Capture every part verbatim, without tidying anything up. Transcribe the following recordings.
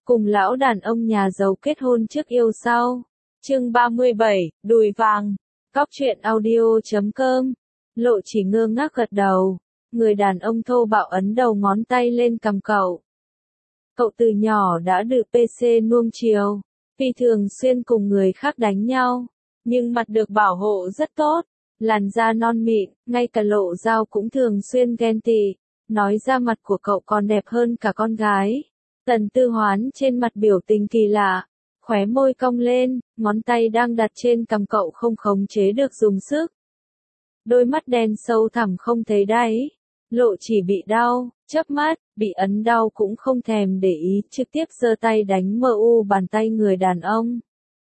cùng lão đàn ông nhà giàu kết hôn trước yêu sau. Chương ba mươi bảy, đùi vàng. Cóc truyện audio chấm com. Lộ Chỉ ngơ ngác gật đầu. Người đàn ông thô bạo ấn đầu ngón tay lên cằm cậu. Cậu từ nhỏ đã được pê xê nuông chiều, vì thường xuyên cùng người khác đánh nhau, nhưng mặt được bảo hộ rất tốt, làn da non mịn, ngay cả Lộ Dao cũng thường xuyên ghen tị, nói ra mặt của cậu còn đẹp hơn cả con gái. Tần Tư Hoán trên mặt biểu tình kỳ lạ, khóe môi cong lên, ngón tay đang đặt trên cằm cậu không khống chế được dùng sức. Đôi mắt đen sâu thẳm không thấy đáy. Lộ Chỉ bị đau, chớp mắt, bị ấn đau cũng không thèm để ý, trực tiếp giơ tay đánh mờ u bàn tay người đàn ông.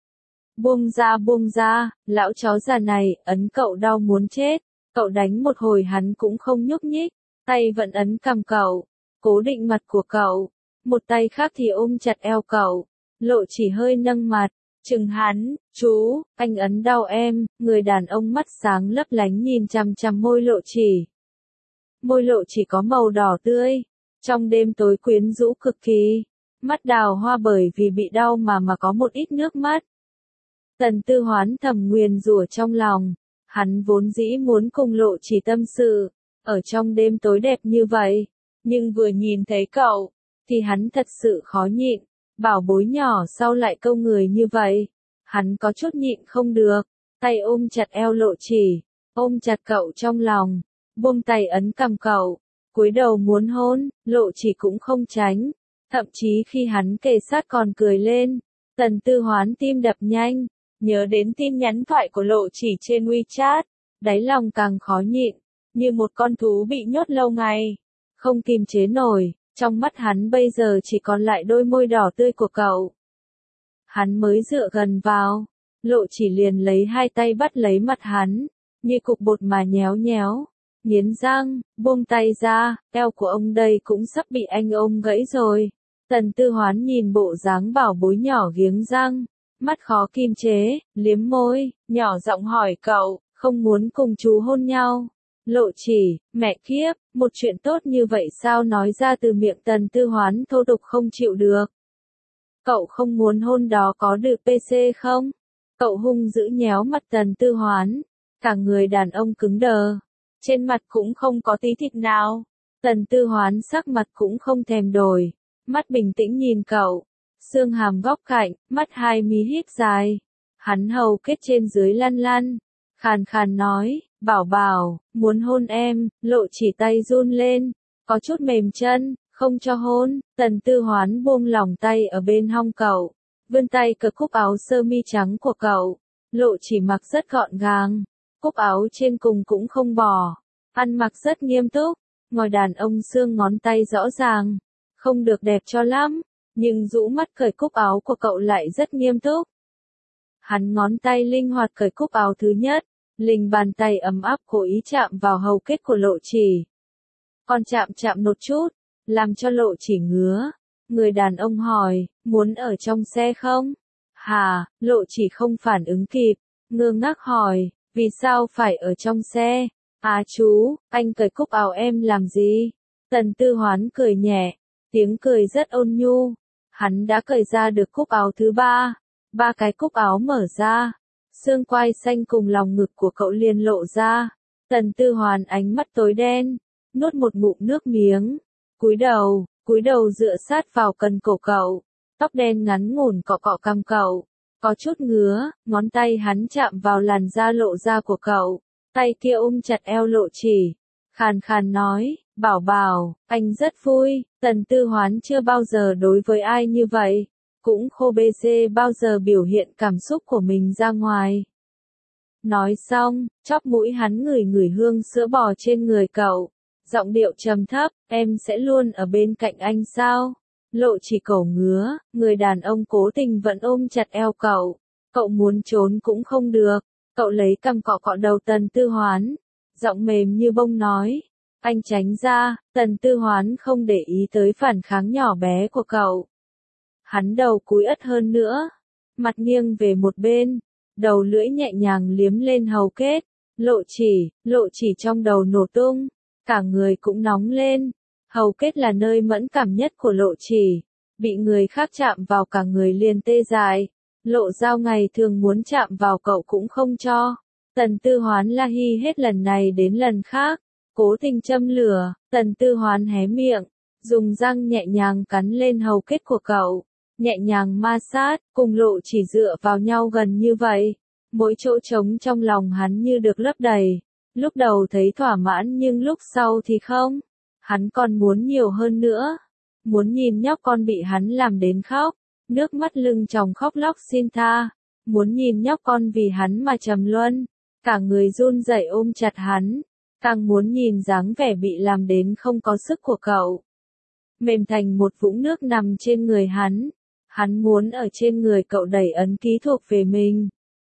Buông ra buông ra, lão chó già này, ấn cậu đau muốn chết, cậu đánh một hồi hắn cũng không nhúc nhích, tay vẫn ấn cằm cậu, cố định mặt của cậu, một tay khác thì ôm chặt eo cậu. Lộ Chỉ hơi nâng mặt, chừng hắn, chú, anh ấn đau em, người đàn ông mắt sáng lấp lánh nhìn chằm chằm môi Lộ Chỉ. Môi Lộ Chỉ có màu đỏ tươi, trong đêm tối quyến rũ cực kỳ, mắt đào hoa bởi vì bị đau mà mà có một ít nước mắt. Tần Tư Hoán thầm nguyền rủa trong lòng, hắn vốn dĩ muốn cùng Lộ Chỉ tâm sự, ở trong đêm tối đẹp như vậy, nhưng vừa nhìn thấy cậu, thì hắn thật sự khó nhịn, bảo bối nhỏ sau lại câu người như vậy, hắn có chút nhịn không được, tay ôm chặt eo Lộ Chỉ, ôm chặt cậu trong lòng. Buông tay ấn cằm cậu, cúi đầu muốn hôn, Lộ Chỉ cũng không tránh, thậm chí khi hắn kề sát còn cười lên. Tần Tư Hoán tim đập nhanh, nhớ đến tin nhắn thoại của Lộ Chỉ trên WeChat, đáy lòng càng khó nhịn, như một con thú bị nhốt lâu ngày, không kìm chế nổi, trong mắt hắn bây giờ chỉ còn lại đôi môi đỏ tươi của cậu. Hắn mới dựa gần vào, Lộ Chỉ liền lấy hai tay bắt lấy mặt hắn, như cục bột mà nhéo nhéo. Nghiến răng, buông tay ra, eo của ông đây cũng sắp bị anh ôm gãy rồi. Tần Tư Hoán nhìn bộ dáng bảo bối nhỏ giếng răng, mắt khó kim chế, liếm môi, nhỏ giọng hỏi cậu, không muốn cùng chú hôn nhau. Lộ Chỉ, mẹ kiếp, một chuyện tốt như vậy sao nói ra từ miệng Tần Tư Hoán thô tục không chịu được. Cậu không muốn hôn đó có được pê xê không? Cậu hung dữ nhéo mặt Tần Tư Hoán, cả người đàn ông cứng đờ. Trên mặt cũng không có tí thịt nào. Tần Tư Hoán sắc mặt cũng không thèm đổi, mắt bình tĩnh nhìn cậu, xương hàm góc cạnh, mắt hai mí híp dài. Hắn hầu kết trên dưới lăn lăn, khàn khàn nói, bảo bảo, muốn hôn em. Lộ Chỉ tay run lên, có chút mềm chân, không cho hôn. Tần Tư Hoán buông lỏng tay ở bên hông cậu, vươn tay cởi cúc áo sơ mi trắng của cậu. Lộ Chỉ mặc rất gọn gàng, cúc áo trên cùng cũng không bỏ, ăn mặc rất nghiêm túc, ngồi đàn ông xương ngón tay rõ ràng, không được đẹp cho lắm, nhưng rũ mắt cởi cúc áo của cậu lại rất nghiêm túc. Hắn ngón tay linh hoạt cởi cúc áo thứ nhất, linh bàn tay ấm áp cố ý chạm vào hầu kết của Lộ Chỉ. Còn chạm chạm một chút, làm cho Lộ Chỉ ngứa. Người đàn ông hỏi, muốn ở trong xe không? Hà, Lộ Chỉ không phản ứng kịp, ngơ ngác hỏi. Vì sao phải ở trong xe? À chú, anh cởi cúc áo em làm gì? Tần Tư Hoán cười nhẹ, tiếng cười rất ôn nhu. Hắn đã cởi ra được cúc áo thứ ba, ba cái cúc áo mở ra, xương quai xanh cùng lòng ngực của cậu liền lộ ra. Tần Tư Hoán ánh mắt tối đen, nuốt một ngụm nước miếng, cúi đầu, cúi đầu dựa sát vào cần cổ cậu, tóc đen ngắn ngủn cọ cọ cằm cậu. Có chút ngứa, ngón tay hắn chạm vào làn da lộ ra của cậu, tay kia ôm chặt eo Lộ Chỉ, khàn khàn nói, bảo bảo, anh rất vui. Tần Tư Hoán chưa bao giờ đối với ai như vậy, cũng khô bê xê bao giờ biểu hiện cảm xúc của mình ra ngoài. Nói xong, chóp mũi hắn ngửi ngửi hương sữa bò trên người cậu, giọng điệu trầm thấp, em sẽ luôn ở bên cạnh anh sao? Lộ Chỉ cổ ngứa, người đàn ông cố tình vẫn ôm chặt eo cậu, cậu muốn trốn cũng không được, cậu lấy cằm cọ cọ đầu Tần Tư Hoán, giọng mềm như bông nói, anh tránh ra. Tần Tư Hoán không để ý tới phản kháng nhỏ bé của cậu. Hắn đầu cúi ất hơn nữa, mặt nghiêng về một bên, đầu lưỡi nhẹ nhàng liếm lên hầu kết. Lộ Chỉ, Lộ Chỉ trong đầu nổ tung, cả người cũng nóng lên. Hầu kết là nơi mẫn cảm nhất của Lộ Chỉ, bị người khác chạm vào cả người liền tê dại. Lộ Giao ngày thường muốn chạm vào cậu cũng không cho. Tần Tư Hoán la hi hết lần này đến lần khác, cố tình châm lửa. Tần Tư Hoán hé miệng, dùng răng nhẹ nhàng cắn lên hầu kết của cậu, nhẹ nhàng ma sát, cùng Lộ Chỉ dựa vào nhau gần như vậy. Mỗi chỗ trống trong lòng hắn như được lấp đầy. Lúc đầu thấy thỏa mãn nhưng lúc sau thì không. Hắn còn muốn nhiều hơn nữa. Muốn nhìn nhóc con bị hắn làm đến khóc. Nước mắt lưng tròng khóc lóc xin tha. Muốn nhìn nhóc con vì hắn mà trầm luân. Cả người run rẩy ôm chặt hắn. Càng muốn nhìn dáng vẻ bị làm đến không có sức của cậu. Mềm thành một vũng nước nằm trên người hắn. Hắn muốn ở trên người cậu đẩy ấn ký thuộc về mình.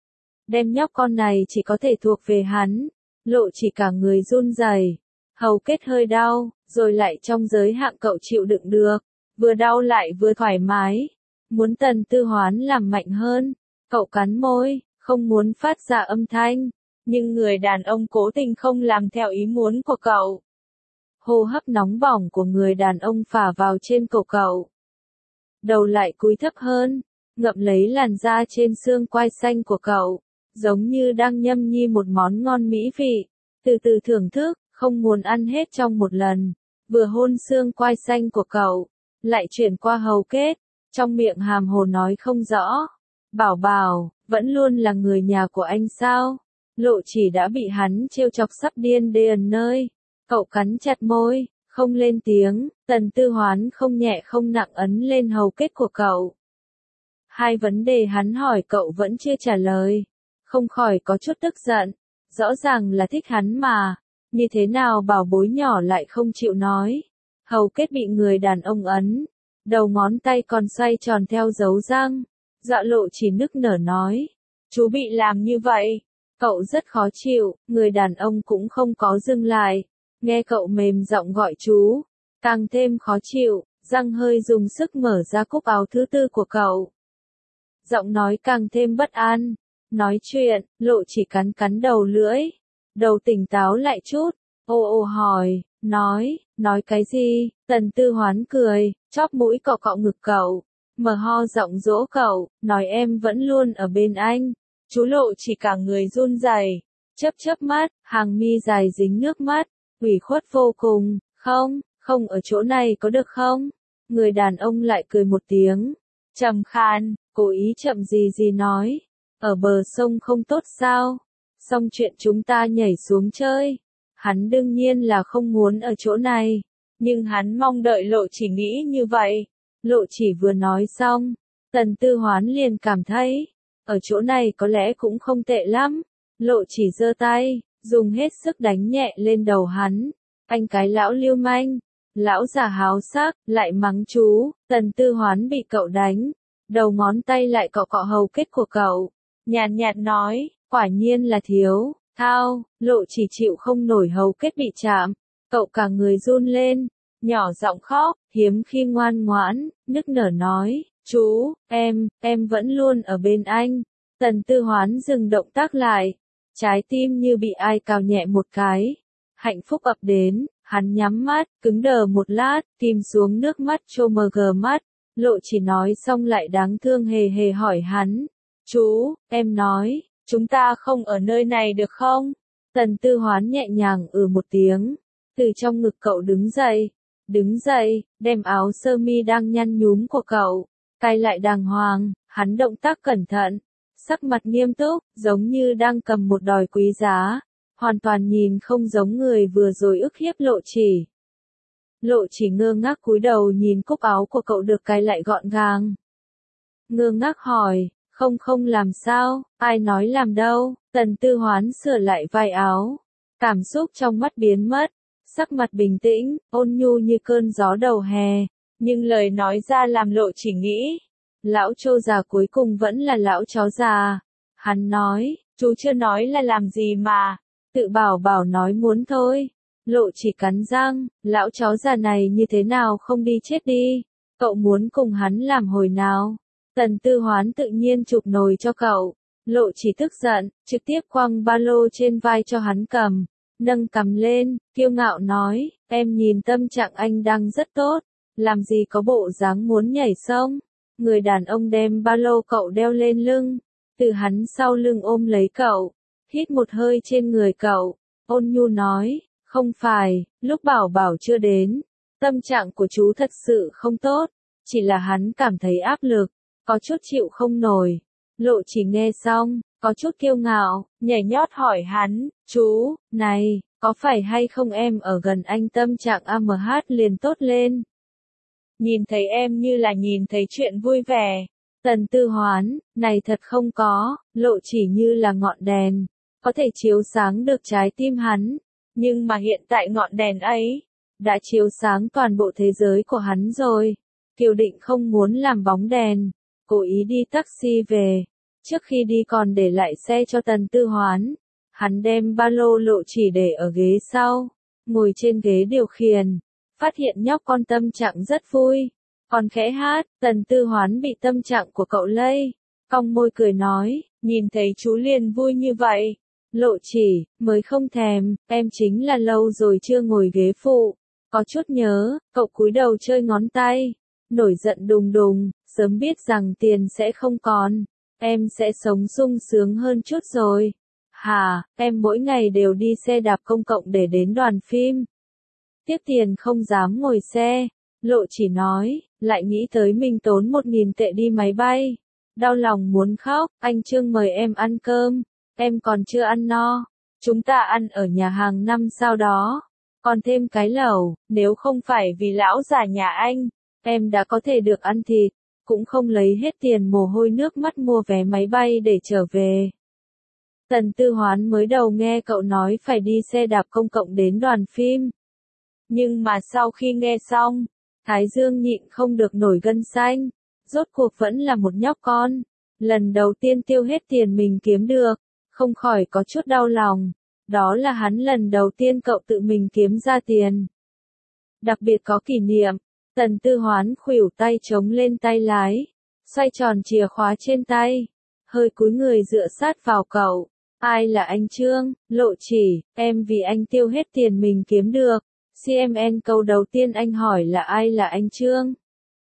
Đem nhóc con này chỉ có thể thuộc về hắn. Lộ Chỉ cả người run rẩy, hầu kết hơi đau, rồi lại trong giới hạn cậu chịu đựng được, vừa đau lại vừa thoải mái. Muốn Tần Tư Hoán làm mạnh hơn, cậu cắn môi, không muốn phát ra âm thanh, nhưng người đàn ông cố tình không làm theo ý muốn của cậu. Hô hấp nóng bỏng của người đàn ông phả vào trên cổ cậu. Đầu lại cúi thấp hơn, ngậm lấy làn da trên xương quai xanh của cậu. Giống như đang nhâm nhi một món ngon mỹ vị, từ từ thưởng thức, không muốn ăn hết trong một lần, vừa hôn xương quai xanh của cậu, lại chuyển qua hầu kết, trong miệng hàm hồ nói không rõ. Bảo Bảo, vẫn luôn là người nhà của anh sao? Lộ Chỉ đã bị hắn trêu chọc sắp điên đền nơi, cậu cắn chặt môi, không lên tiếng. Tần Tư Hoán không nhẹ không nặng ấn lên hầu kết của cậu. Hai vấn đề hắn hỏi cậu vẫn chưa trả lời. Không khỏi có chút tức giận, rõ ràng là thích hắn mà, như thế nào bảo bối nhỏ lại không chịu nói. Hầu kết bị người đàn ông ấn, đầu ngón tay còn xoay tròn theo dấu răng. Dạ Lộ Chỉ nức nở nói, chú bị làm như vậy, cậu rất khó chịu. Người đàn ông cũng không có dừng lại, nghe cậu mềm giọng gọi chú, càng thêm khó chịu, răng hơi dùng sức mở ra cúc áo thứ tư của cậu. Giọng nói càng thêm bất an. Nói chuyện, Lộ Chỉ cắn cắn đầu lưỡi. Đầu tỉnh táo lại chút, ô ô hỏi, nói, nói cái gì? Tần Tư Hoán cười, chóp mũi cọ cọ ngực cậu, mở ho giọng dỗ cậu, nói em vẫn luôn ở bên anh. Chú Lộ Chỉ cả người run rẩy, chớp chớp mắt, hàng mi dài dính nước mắt, ủy khuất vô cùng. Không, không ở chỗ này có được không? Người đàn ông lại cười một tiếng, trầm khan, cố ý chậm gì gì nói. Ở bờ sông không tốt sao? Xong chuyện chúng ta nhảy xuống chơi. Hắn đương nhiên là không muốn ở chỗ này. Nhưng hắn mong đợi Lộ Chỉ nghĩ như vậy. Lộ Chỉ vừa nói xong, Tần Tư Hoán liền cảm thấy, ở chỗ này có lẽ cũng không tệ lắm. Lộ Chỉ giơ tay, dùng hết sức đánh nhẹ lên đầu hắn. Anh cái lão lưu manh, lão già háo sắc, lại mắng chú. Tần Tư Hoán bị cậu đánh, đầu ngón tay lại cọ cọ hầu kết của cậu. Nhàn nhạt nói, quả nhiên là thiếu, thao. Lộ Chỉ chịu không nổi hầu kết bị chạm, cậu cả người run lên, nhỏ giọng khóc, hiếm khi ngoan ngoãn, nức nở nói, chú, em, em vẫn luôn ở bên anh. Tần Tư Hoán dừng động tác lại, trái tim như bị ai cào nhẹ một cái, hạnh phúc ập đến, hắn nhắm mắt, cứng đờ một lát, kìm xuống nước mắt trô mờ gờ mắt. Lộ Chỉ nói xong lại đáng thương hề hề hỏi hắn, chú, em nói, chúng ta không ở nơi này được không? Tần Tư Hoán nhẹ nhàng ừ một tiếng, từ trong ngực cậu đứng dậy, đứng dậy, đem áo sơ mi đang nhăn nhúm của cậu, cài lại đàng hoàng. Hắn động tác cẩn thận, sắc mặt nghiêm túc, giống như đang cầm một đòi quý giá, hoàn toàn nhìn không giống người vừa rồi ức hiếp Lộ Chỉ. Lộ Chỉ ngơ ngác cúi đầu nhìn cúc áo của cậu được cài lại gọn gàng. Ngơ ngác hỏi, không không làm sao, ai nói làm đâu? Tần Tư Hoán sửa lại vai áo, cảm xúc trong mắt biến mất, sắc mặt bình tĩnh, ôn nhu như cơn gió đầu hè, nhưng lời nói ra làm Lộ Chỉ nghĩ, lão trâu già cuối cùng vẫn là lão chó già. Hắn nói, chú chưa nói là làm gì mà, tự bảo bảo nói muốn thôi. Lộ Chỉ cắn răng, lão chó già này như thế nào không đi chết đi, cậu muốn cùng hắn làm hồi nào? Tần Tư Hoán tự nhiên chụp nồi cho cậu. Lộ Chỉ tức giận, trực tiếp quăng ba lô trên vai cho hắn cầm, nâng cằm lên, kiêu ngạo nói, em nhìn tâm trạng anh đang rất tốt, làm gì có bộ dáng muốn nhảy sông. Người đàn ông đem ba lô cậu đeo lên lưng, từ hắn sau lưng ôm lấy cậu, hít một hơi trên người cậu, ôn nhu nói, không phải, lúc bảo bảo chưa đến, tâm trạng của chú thật sự không tốt, chỉ là hắn cảm thấy áp lực, có chút chịu không nổi. Lộ Chỉ nghe xong, có chút kiêu ngạo, nhảy nhót hỏi hắn, chú, này, có phải hay không em ở gần anh tâm trạng a em hát liền tốt lên. Nhìn thấy em như là nhìn thấy chuyện vui vẻ. Tần Tư Hoán, này thật không có, Lộ Chỉ như là ngọn đèn, có thể chiếu sáng được trái tim hắn, nhưng mà hiện tại ngọn đèn ấy, đã chiếu sáng toàn bộ thế giới của hắn rồi. Kiều Định không muốn làm bóng đèn, cố ý đi taxi về, trước khi đi còn để lại xe cho Tần Tư Hoán. Hắn đem ba lô Lộ Chỉ để ở ghế sau, ngồi trên ghế điều khiển, phát hiện nhóc con tâm trạng rất vui, còn khẽ hát. Tần Tư Hoán bị tâm trạng của cậu lây, cong môi cười nói, nhìn thấy chú liền vui như vậy. Lộ Chỉ, mới không thèm, em chính là lâu rồi chưa ngồi ghế phụ, có chút nhớ. Cậu cúi đầu chơi ngón tay, nổi giận đùng đùng, sớm biết rằng tiền sẽ không còn, em sẽ sống sung sướng hơn chút rồi. Hà, em mỗi ngày đều đi xe đạp công cộng để đến đoàn phim. Tiếc tiền không dám ngồi xe. Lộ Chỉ nói, lại nghĩ tới mình tốn một nghìn tệ đi máy bay. Đau lòng muốn khóc, anh Trương mời em ăn cơm, em còn chưa ăn no. Chúng ta ăn ở nhà hàng năm sao đó, còn thêm cái lẩu, nếu không phải vì lão già nhà anh, em đã có thể được ăn thịt, cũng không lấy hết tiền mồ hôi nước mắt mua vé máy bay để trở về. Tần Tư Hoán mới đầu nghe cậu nói phải đi xe đạp công cộng đến đoàn phim. Nhưng mà sau khi nghe xong, Thái Dương nhịn không được nổi gân xanh, rốt cuộc vẫn là một nhóc con, lần đầu tiên tiêu hết tiền mình kiếm được, không khỏi có chút đau lòng, đó là hắn lần đầu tiên cậu tự mình kiếm ra tiền. Đặc biệt có kỷ niệm, Tần Tư Hoán khuỷu tay chống lên tay lái, xoay tròn chìa khóa trên tay, hơi cúi người dựa sát vào cậu. Ai là anh Trương? Lộ Chỉ, em vì anh tiêu hết tiền mình kiếm được. xê em en câu đầu tiên anh hỏi là ai là anh Trương?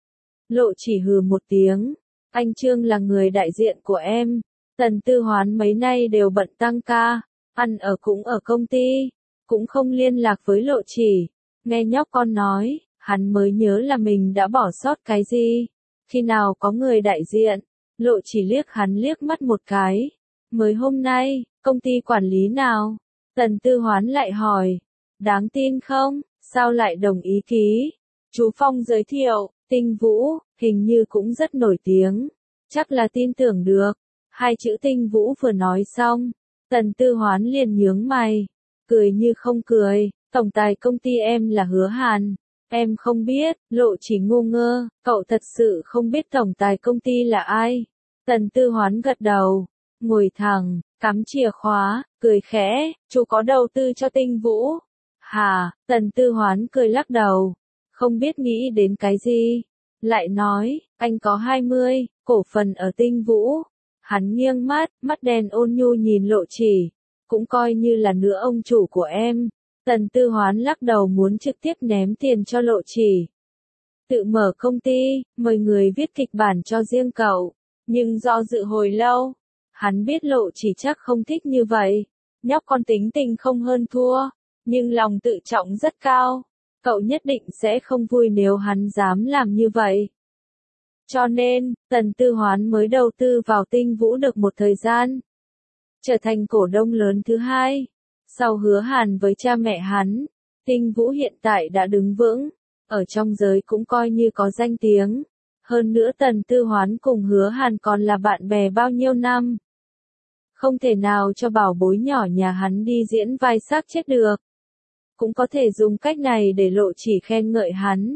Lộ Chỉ hừ một tiếng, anh Trương là người đại diện của em. Tần Tư Hoán mấy nay đều bận tăng ca, ăn ở cũng ở công ty, cũng không liên lạc với Lộ Chỉ. Nghe nhóc con nói, hắn mới nhớ là mình đã bỏ sót cái gì. Khi nào có người đại diện? Lộ Chỉ liếc hắn liếc mắt một cái. Mới hôm nay, công ty quản lý nào? Tần Tư Hoán lại hỏi. Đáng tin không? Sao lại đồng ý ký? Chú Phong giới thiệu, Tinh Vũ, hình như cũng rất nổi tiếng. Chắc là tin tưởng được. Hai chữ Tinh Vũ vừa nói xong, Tần Tư Hoán liền nhướng mày, cười như không cười. Tổng tài công ty em là Hứa Hàn. Em không biết. Lộ Chỉ ngu ngơ, cậu thật sự không biết tổng tài công ty là ai? Tần Tư Hoán gật đầu, ngồi thẳng, cắm chìa khóa, cười khẽ, chú có đầu tư cho Tinh Vũ. Hà, Tần Tư Hoán cười lắc đầu, không biết nghĩ đến cái gì. Lại nói, anh có hai mươi cổ phần ở Tinh Vũ. Hắn nghiêng mắt, mắt đen ôn nhu nhìn Lộ Chỉ, cũng coi như là nữa ông chủ của em. Tần Tư Hoán lắc đầu muốn trực tiếp ném tiền cho Lộ Chỉ. Tự mở công ty, mời người viết kịch bản cho riêng cậu, nhưng do dự hồi lâu, hắn biết Lộ Chỉ chắc không thích như vậy. Nhóc con tính tình không hơn thua, nhưng lòng tự trọng rất cao, cậu nhất định sẽ không vui nếu hắn dám làm như vậy. Cho nên, Tần Tư Hoán mới đầu tư vào Tinh Vũ được một thời gian, trở thành cổ đông lớn thứ hai. Sau Hứa Hàn với cha mẹ hắn, Tinh Vũ hiện tại đã đứng vững, ở trong giới cũng coi như có danh tiếng. Hơn nữa Tần Tư Hoán cùng Hứa Hàn còn là bạn bè bao nhiêu năm. Không thể nào cho bảo bối nhỏ nhà hắn đi diễn vai xác chết được. Cũng có thể dùng cách này để Lộ Chỉ khen ngợi hắn.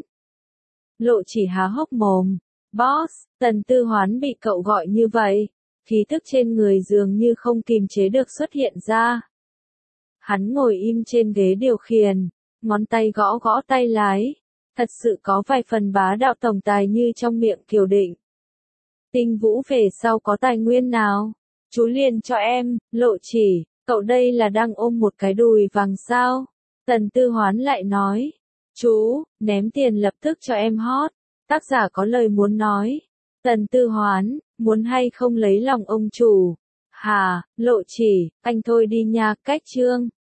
Lộ Chỉ há hốc mồm. Boss, Tần Tư Hoán bị cậu gọi như vậy, khí thức trên người dường như không kìm chế được xuất hiện ra. Hắn ngồi im trên ghế điều khiển, ngón tay gõ gõ tay lái, thật sự có vài phần bá đạo tổng tài như trong miệng Kiều Định. Tinh Vũ về sau có tài nguyên nào? Chú liền cho em. Lộ Chỉ, cậu đây là đang ôm một cái đùi vàng sao? Tần Tư Hoán lại nói, Chú, ném tiền lập tức cho em hot. Tác giả có lời muốn nói. Tần Tư Hoán, muốn hay không lấy lòng ông chủ? Hà, Lộ Chỉ, anh thôi đi nha, cách chương.